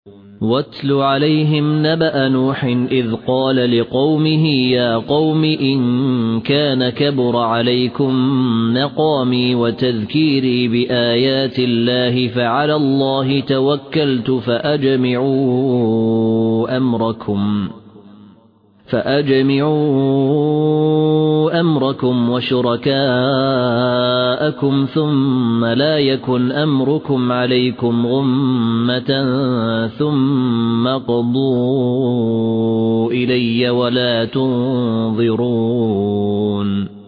واتل عليهم نبأ نوح إذ قال لقومه يا قوم إن كان كبر عليكم مقامي وتذكيري بآيات الله فعلى الله توكلت فأجمعوا أمركم وشركاءكم ثم لا يكن أمركم عليكم غمة ثم قضوا إلي ولا تنظرون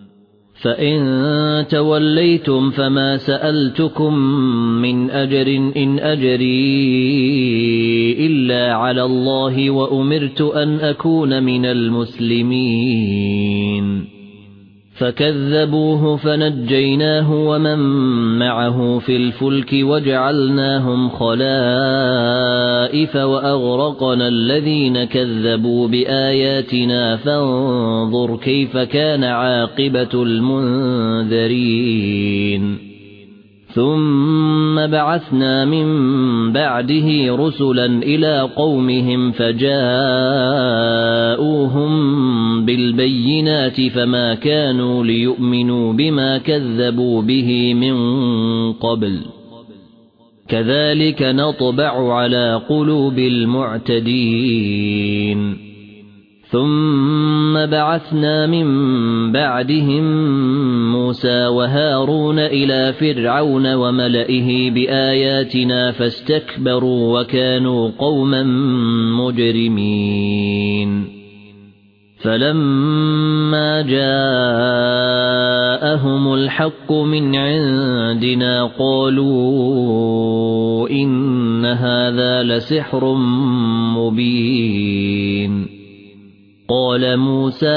فإن توليتم فما سألتكم من أجر إن أجري إلا على الله وأمرت أن أكون من المسلمين فكذبوه فنجيناه ومن معه في الفلك وجعلناهم خلائف وأغرقنا الذين كذبوا بآياتنا فانظر كيف كان عاقبة المنذرين ثم بعثنا من بعده رسلا إلى قومهم فجاءوهم بالبينات فما كانوا ليؤمنوا بما كذبوا به من قبل كذلك نطبع على قلوب المعتدين ثم بعثنا من بعدهم موسى وهارون إلى فرعون وملئه بآياتنا فاستكبروا وكانوا قوما مجرمين فلما جاءهم الحق من عندنا قالوا إن هذا لسحر مبين قال موسى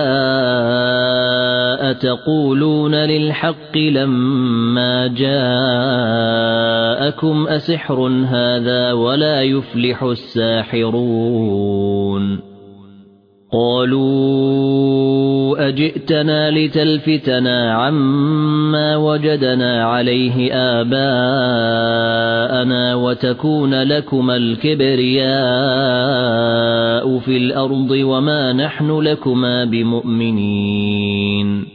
أتقولون للحق لما جاءكم أسحر هذا ولا يفلح الساحرون قالوا أجئتنا لتلفتنا عما وجدنا عليه آباءنا وتكون لكما الكبرياء في الأرض وما نحن لكما بمؤمنين